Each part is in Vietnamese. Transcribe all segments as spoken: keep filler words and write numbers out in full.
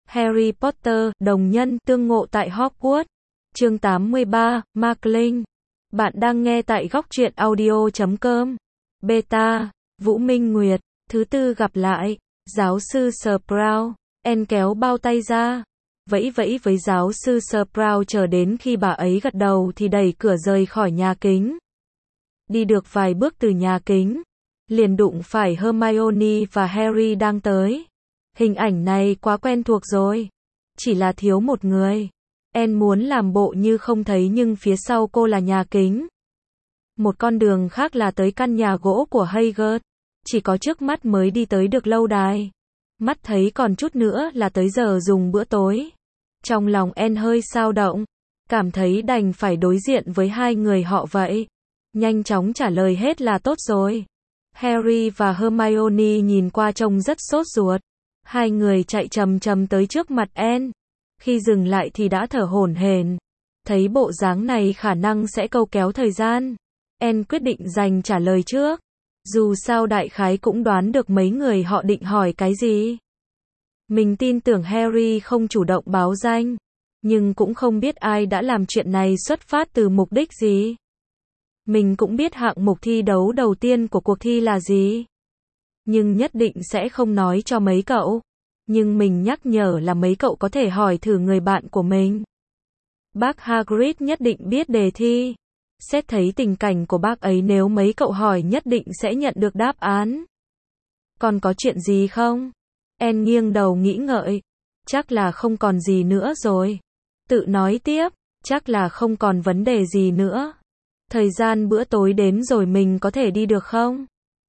Harry Potter, đồng nhân, tương ngộ tại Hogwarts. Chương tám mươi ba, Markling. Bạn đang nghe tại góc truyện audio chấm com. Beta, Vũ Minh Nguyệt. Thứ tư gặp lại. Giáo sư Sprout. En kéo bao tay ra. Vẫy vẫy với giáo sư Sprout chờ đến khi bà ấy gật đầu thì đẩy cửa rời khỏi nhà kính. Đi được vài bước từ nhà kính, liền đụng phải Hermione và Harry đang tới. Hình ảnh này quá quen thuộc rồi. Chỉ là thiếu một người. En muốn làm bộ như không thấy nhưng phía sau cô là nhà kính. Một con đường khác là tới căn nhà gỗ của Hagrid. Chỉ có trước mắt mới đi tới được lâu đài. Mắt thấy còn chút nữa là tới giờ dùng bữa tối. Trong lòng En hơi xao động. Cảm thấy đành phải đối diện với hai người họ vậy. Nhanh chóng trả lời hết là tốt rồi. Harry và Hermione nhìn qua trông rất sốt ruột. Hai người chạy chầm chầm tới trước mặt En. Khi dừng lại thì đã thở hổn hển. Thấy bộ dáng này khả năng sẽ câu kéo thời gian. En quyết định dành trả lời trước. Dù sao đại khái cũng đoán được mấy người họ định hỏi cái gì. Mình tin tưởng Harry không chủ động báo danh. Nhưng cũng không biết ai đã làm chuyện này xuất phát từ mục đích gì. Mình cũng biết hạng mục thi đấu đầu tiên của cuộc thi là gì. Nhưng nhất định sẽ không nói cho mấy cậu. Nhưng mình nhắc nhở là mấy cậu có thể hỏi thử người bạn của mình. Bác Hagrid nhất định biết đề thi. Xét thấy tình cảnh của bác ấy nếu mấy cậu hỏi nhất định sẽ nhận được đáp án. Còn có chuyện gì không? En nghiêng đầu nghĩ ngợi. Chắc là không còn gì nữa rồi. Tự nói tiếp. Chắc là không còn vấn đề gì nữa. Thời gian bữa tối đến rồi mình có thể đi được không?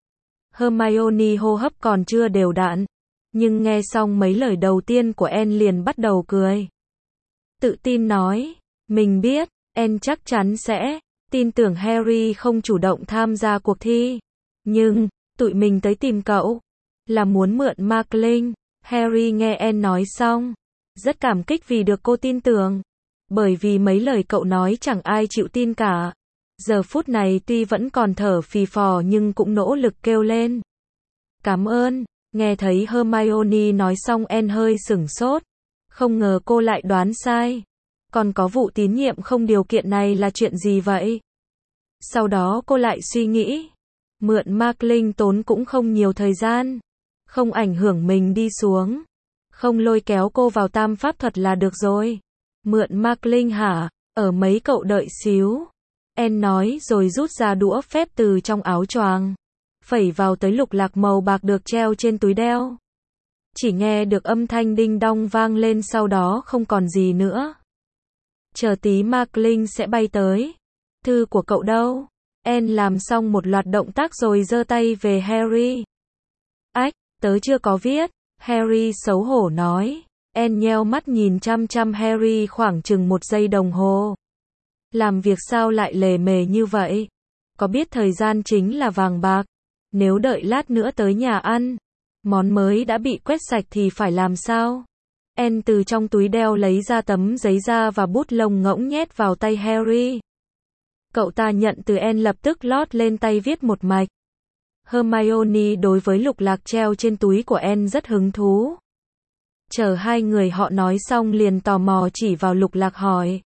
Hermione hô hấp còn chưa đều đặn. Nhưng nghe xong mấy lời đầu tiên của En liền bắt đầu cười. Tự tin nói. Mình biết. En chắc chắn sẽ. Tin tưởng Harry không chủ động tham gia cuộc thi. Nhưng, tụi mình tới tìm cậu. Là muốn mượn Markling. Harry nghe En nói xong. Rất cảm kích vì được cô tin tưởng. Bởi vì mấy lời cậu nói chẳng ai chịu tin cả. Giờ phút này tuy vẫn còn thở phì phò nhưng cũng nỗ lực kêu lên. Cảm ơn. Nghe thấy Hermione nói xong En hơi sửng sốt. Không ngờ cô lại đoán sai. Còn có vụ tín nhiệm không điều kiện này là chuyện gì vậy? Sau đó cô lại suy nghĩ. Mượn Markling tốn cũng không nhiều thời gian. Không ảnh hưởng mình đi xuống. Không lôi kéo cô vào tam pháp thuật là được rồi. Mượn Markling hả? Ở mấy cậu đợi xíu. En nói rồi rút ra đũa phép từ trong áo choàng. Phẩy vào tới lục lạc màu bạc được treo trên túi đeo. Chỉ nghe được âm thanh đinh đong vang lên sau đó không còn gì nữa. Chờ tí Markling sẽ bay tới. Thư của cậu đâu? En làm xong một loạt động tác rồi giơ tay về Harry. Ách, tớ chưa có viết. Harry xấu hổ nói. En nheo mắt nhìn chăm chăm Harry khoảng chừng một giây đồng hồ. Làm việc sao lại lề mề như vậy? Có biết thời gian chính là vàng bạc. Nếu đợi lát nữa tới nhà ăn, món mới đã bị quét sạch thì phải làm sao? En từ trong túi đeo lấy ra tấm giấy da và bút lông ngỗng nhét vào tay Harry. Cậu ta nhận từ En lập tức lót lên tay viết một mạch. Hermione đối với lục lạc treo trên túi của En rất hứng thú. Chờ hai người họ nói xong liền tò mò chỉ vào lục lạc hỏi.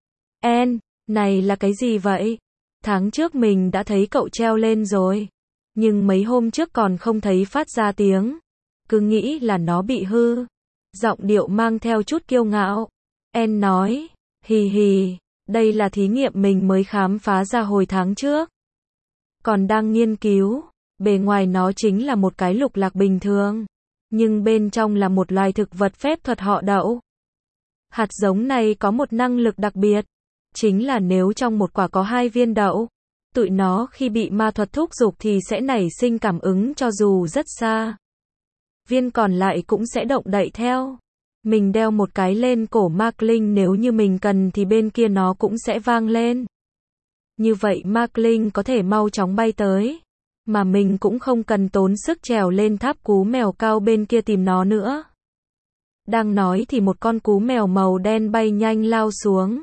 En, này là cái gì vậy? Tháng trước mình đã thấy cậu treo lên rồi. Nhưng mấy hôm trước còn không thấy phát ra tiếng. Cứ nghĩ là nó bị hư. Giọng điệu mang theo chút kiêu ngạo. En nói, hì hì, đây là thí nghiệm mình mới khám phá ra hồi tháng trước. Còn đang nghiên cứu, bề ngoài nó chính là một cái lục lạc bình thường. Nhưng bên trong là một loài thực vật phép thuật họ đậu. Hạt giống này có một năng lực đặc biệt. Chính là nếu trong một quả có hai viên đậu, tụi nó khi bị ma thuật thúc giục thì sẽ nảy sinh cảm ứng cho dù rất xa. Viên còn lại cũng sẽ động đậy theo. Mình đeo một cái lên cổ Markling nếu như mình cần thì bên kia nó cũng sẽ vang lên. Như vậy Markling có thể mau chóng bay tới. Mà mình cũng không cần tốn sức trèo lên tháp cú mèo cao bên kia tìm nó nữa. Đang nói thì một con cú mèo màu đen bay nhanh lao xuống.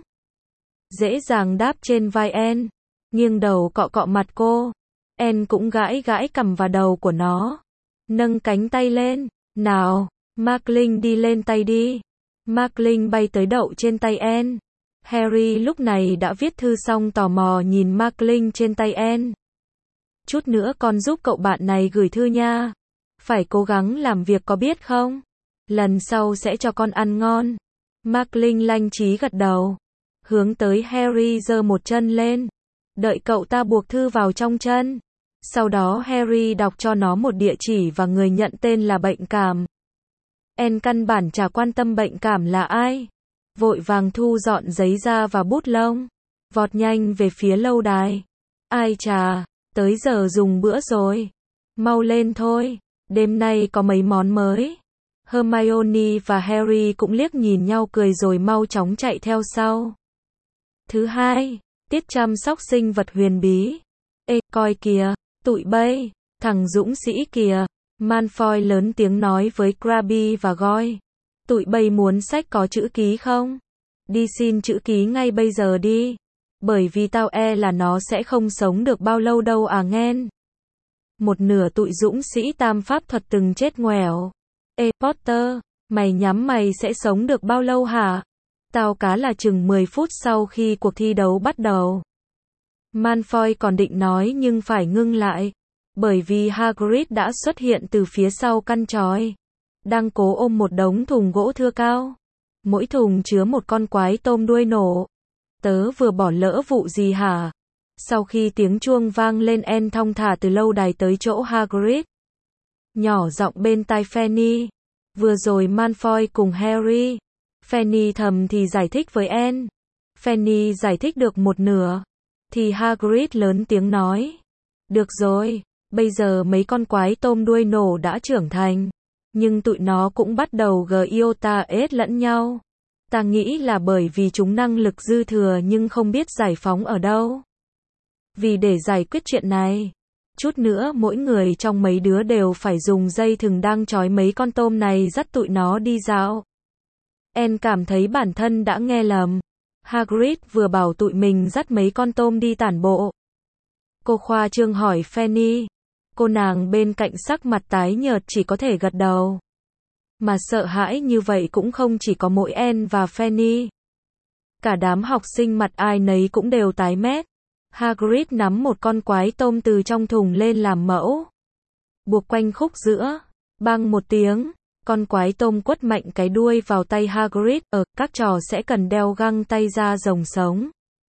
Dễ dàng đáp trên vai En. Nghiêng đầu cọ cọ mặt cô. En cũng gãi gãi cằm vào đầu của nó. Nâng cánh tay lên. Nào, Markling đi lên tay đi. Markling bay tới đậu trên tay Anne. Harry lúc này đã viết thư xong tò mò nhìn Markling trên tay Anne. Chút nữa con giúp cậu bạn này gửi thư nha. Phải cố gắng làm việc có biết không? Lần sau sẽ cho con ăn ngon. Markling lanh trí gật đầu. Hướng tới Harry giơ một chân lên. Đợi cậu ta buộc thư vào trong chân. Sau đó Harry đọc cho nó một địa chỉ và người nhận tên là bệnh cảm. Anne căn bản chả quan tâm bệnh cảm là ai. Vội vàng thu dọn giấy ra và bút lông. Vọt nhanh về phía lâu đài. Ai chà, tới giờ dùng bữa rồi. Mau lên thôi, đêm nay có mấy món mới. Hermione và Harry cũng liếc nhìn nhau cười rồi mau chóng chạy theo sau. Thứ hai, tiết chăm sóc sinh vật huyền bí. Ê, coi kìa, tụi bay, thằng dũng sĩ kìa. Malfoy lớn tiếng nói với Crabbe và Goyle. Tụi bay muốn sách có chữ ký không? Đi xin chữ ký ngay bây giờ đi. Bởi vì tao e là nó sẽ không sống được bao lâu đâu à nghen. Một nửa tụi dũng sĩ tam pháp thuật từng chết ngoẻo. Ê Potter, mày nhắm mày sẽ sống được bao lâu hả? Tao cá là chừng mười phút sau khi cuộc thi đấu bắt đầu. Malfoy còn định nói nhưng phải ngưng lại. Bởi vì Hagrid đã xuất hiện từ phía sau căn chòi. Đang cố ôm một đống thùng gỗ thưa cao. Mỗi thùng chứa một con quái tôm đuôi nổ. Tớ vừa bỏ lỡ vụ gì hả? Sau khi tiếng chuông vang lên Anne thong thả từ lâu đài tới chỗ Hagrid. Nhỏ giọng bên tai Fanny. Vừa rồi Malfoy cùng Harry. Fanny thầm thì giải thích với Anne. Fanny giải thích được một nửa. Thì Hagrid lớn tiếng nói. Được rồi, bây giờ mấy con quái tôm đuôi nổ đã trưởng thành. Nhưng tụi nó cũng bắt đầu gây iota ết lẫn nhau. Ta nghĩ là bởi vì chúng năng lực dư thừa nhưng không biết giải phóng ở đâu. Vì để giải quyết chuyện này, chút nữa mỗi người trong mấy đứa đều phải dùng dây thừng đang trói mấy con tôm này dắt tụi nó đi dạo. Anne cảm thấy bản thân đã nghe lầm. Hagrid vừa bảo tụi mình dắt mấy con tôm đi tản bộ. Cô khoa trương hỏi Fanny. Cô nàng bên cạnh sắc mặt tái nhợt chỉ có thể gật đầu. Mà sợ hãi như vậy cũng không chỉ có mỗi Anne và Fanny. Cả đám học sinh mặt ai nấy cũng đều tái mét. Hagrid nắm một con quái tôm từ trong thùng lên làm mẫu. Buộc quanh khúc giữa. Bang một tiếng. Con quái tôm quất mạnh cái đuôi vào tay Hagrid. Ở các trò sẽ cần đeo găng tay da rồng sống.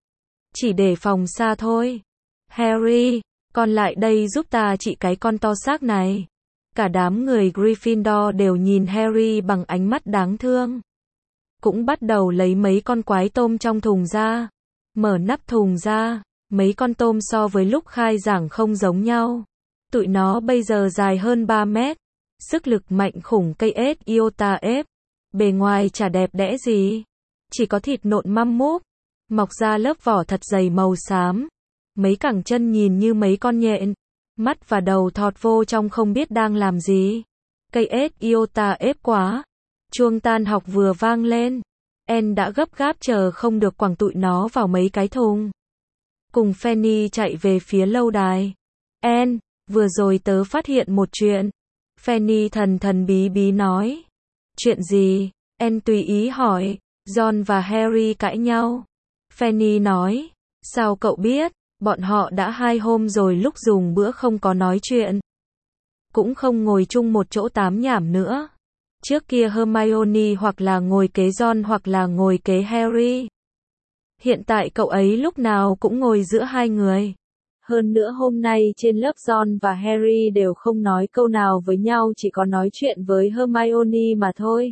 Chỉ để phòng xa thôi. Harry, con lại đây giúp ta trị cái con to xác này. Cả đám người Gryffindor đều nhìn Harry bằng ánh mắt đáng thương. Cũng bắt đầu lấy mấy con quái tôm trong thùng ra. Mở nắp thùng ra. Mấy con tôm so với lúc khai giảng không giống nhau. Tụi nó bây giờ dài hơn ba mét. Sức lực mạnh khủng cây ết iota ép. Bề ngoài chả đẹp đẽ gì. Chỉ có thịt nộn măm múp. Mọc ra lớp vỏ thật dày màu xám. Mấy cẳng chân nhìn như mấy con nhện. Mắt và đầu thọt vô trong không biết đang làm gì. Cây ết iota ép quá. Chuông tan học vừa vang lên. Anne đã gấp gáp chờ không được quẳng tụi nó vào mấy cái thùng. Cùng Fanny chạy về phía lâu đài. Anne, vừa rồi tớ phát hiện một chuyện. Fanny thần thần bí bí nói. Chuyện gì? Anne tùy ý hỏi. Ron và Harry cãi nhau. Fanny nói. Sao cậu biết? Bọn họ đã hai hôm rồi lúc dùng bữa không có nói chuyện. Cũng không ngồi chung một chỗ tám nhảm nữa. Trước kia Hermione hoặc là ngồi kế Ron hoặc là ngồi kế Harry. Hiện tại cậu ấy lúc nào cũng ngồi giữa hai người. Hơn nữa hôm nay trên lớp Ron và Harry đều không nói câu nào với nhau, chỉ có nói chuyện với Hermione mà thôi.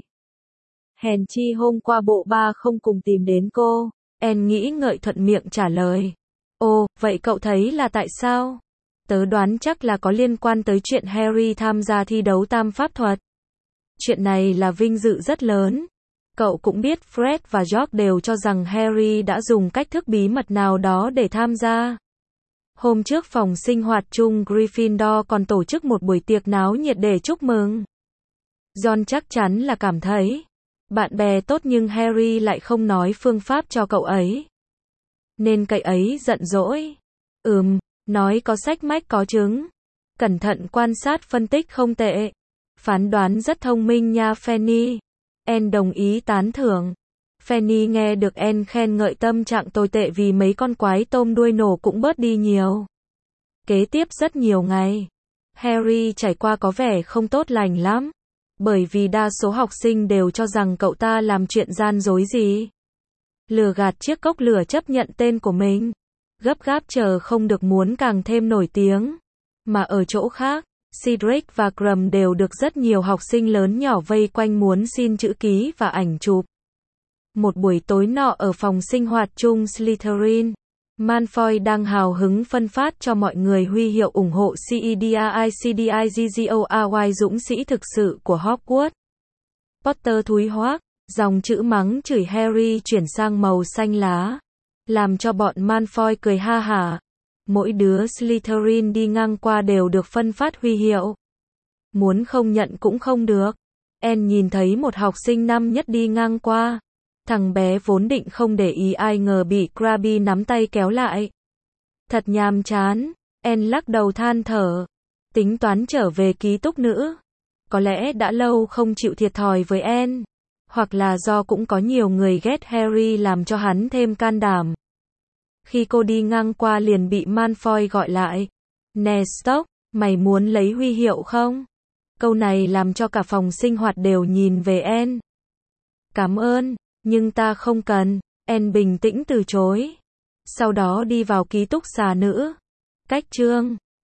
Hèn chi hôm qua bộ ba không cùng tìm đến cô. Anne nghĩ ngợi thuận miệng trả lời. Ồ, vậy cậu thấy là tại sao? Tớ đoán chắc là có liên quan tới chuyện Harry tham gia thi đấu tam pháp thuật. Chuyện này là vinh dự rất lớn. Cậu cũng biết Fred và George đều cho rằng Harry đã dùng cách thức bí mật nào đó để tham gia. Hôm trước phòng sinh hoạt chung Gryffindor còn tổ chức một buổi tiệc náo nhiệt để chúc mừng. Ron chắc chắn là cảm thấy bạn bè tốt nhưng Harry lại không nói phương pháp cho cậu ấy. Nên cậu ấy giận dỗi. Ừm, nói có sách mách có chứng. Cẩn thận quan sát phân tích không tệ. Phán đoán rất thông minh nha Fanny. Anne đồng ý tán thưởng. Fanny nghe được Anne khen ngợi tâm trạng tồi tệ vì mấy con quái tôm đuôi nổ cũng bớt đi nhiều. Kế tiếp rất nhiều ngày, Harry trải qua có vẻ không tốt lành lắm, bởi vì đa số học sinh đều cho rằng cậu ta làm chuyện gian dối gì. Lừa gạt chiếc cốc lửa chấp nhận tên của mình, gấp gáp chờ không được muốn càng thêm nổi tiếng. Mà ở chỗ khác, Cedric và Krum đều được rất nhiều học sinh lớn nhỏ vây quanh muốn xin chữ ký và ảnh chụp. Một buổi tối nọ ở phòng sinh hoạt chung Slytherin, Malfoy đang hào hứng phân phát cho mọi người huy hiệu ủng hộ Cedric dũng sĩ thực sự của Hogwarts. Potter thúi hoác, dòng chữ mắng chửi Harry chuyển sang màu xanh lá, làm cho bọn Malfoy cười ha hả. Mỗi đứa Slytherin đi ngang qua đều được phân phát huy hiệu. Muốn không nhận cũng không được. Anne nhìn thấy một học sinh năm nhất đi ngang qua. Thằng bé vốn định không để ý ai ngờ bị Crabbe nắm tay kéo lại. Thật nhàm chán. Anne lắc đầu than thở. Tính toán trở về ký túc nữ. Có lẽ đã lâu không chịu thiệt thòi với Anne. Hoặc là do cũng có nhiều người ghét Harry làm cho hắn thêm can đảm. Khi cô đi ngang qua liền bị Malfoy gọi lại. Nè Stock, mày muốn lấy huy hiệu không? Câu này làm cho cả phòng sinh hoạt đều nhìn về Anne. Cảm ơn, nhưng ta không cần. Anne bình tĩnh từ chối. Sau đó đi vào ký túc xá nữ. Cách chương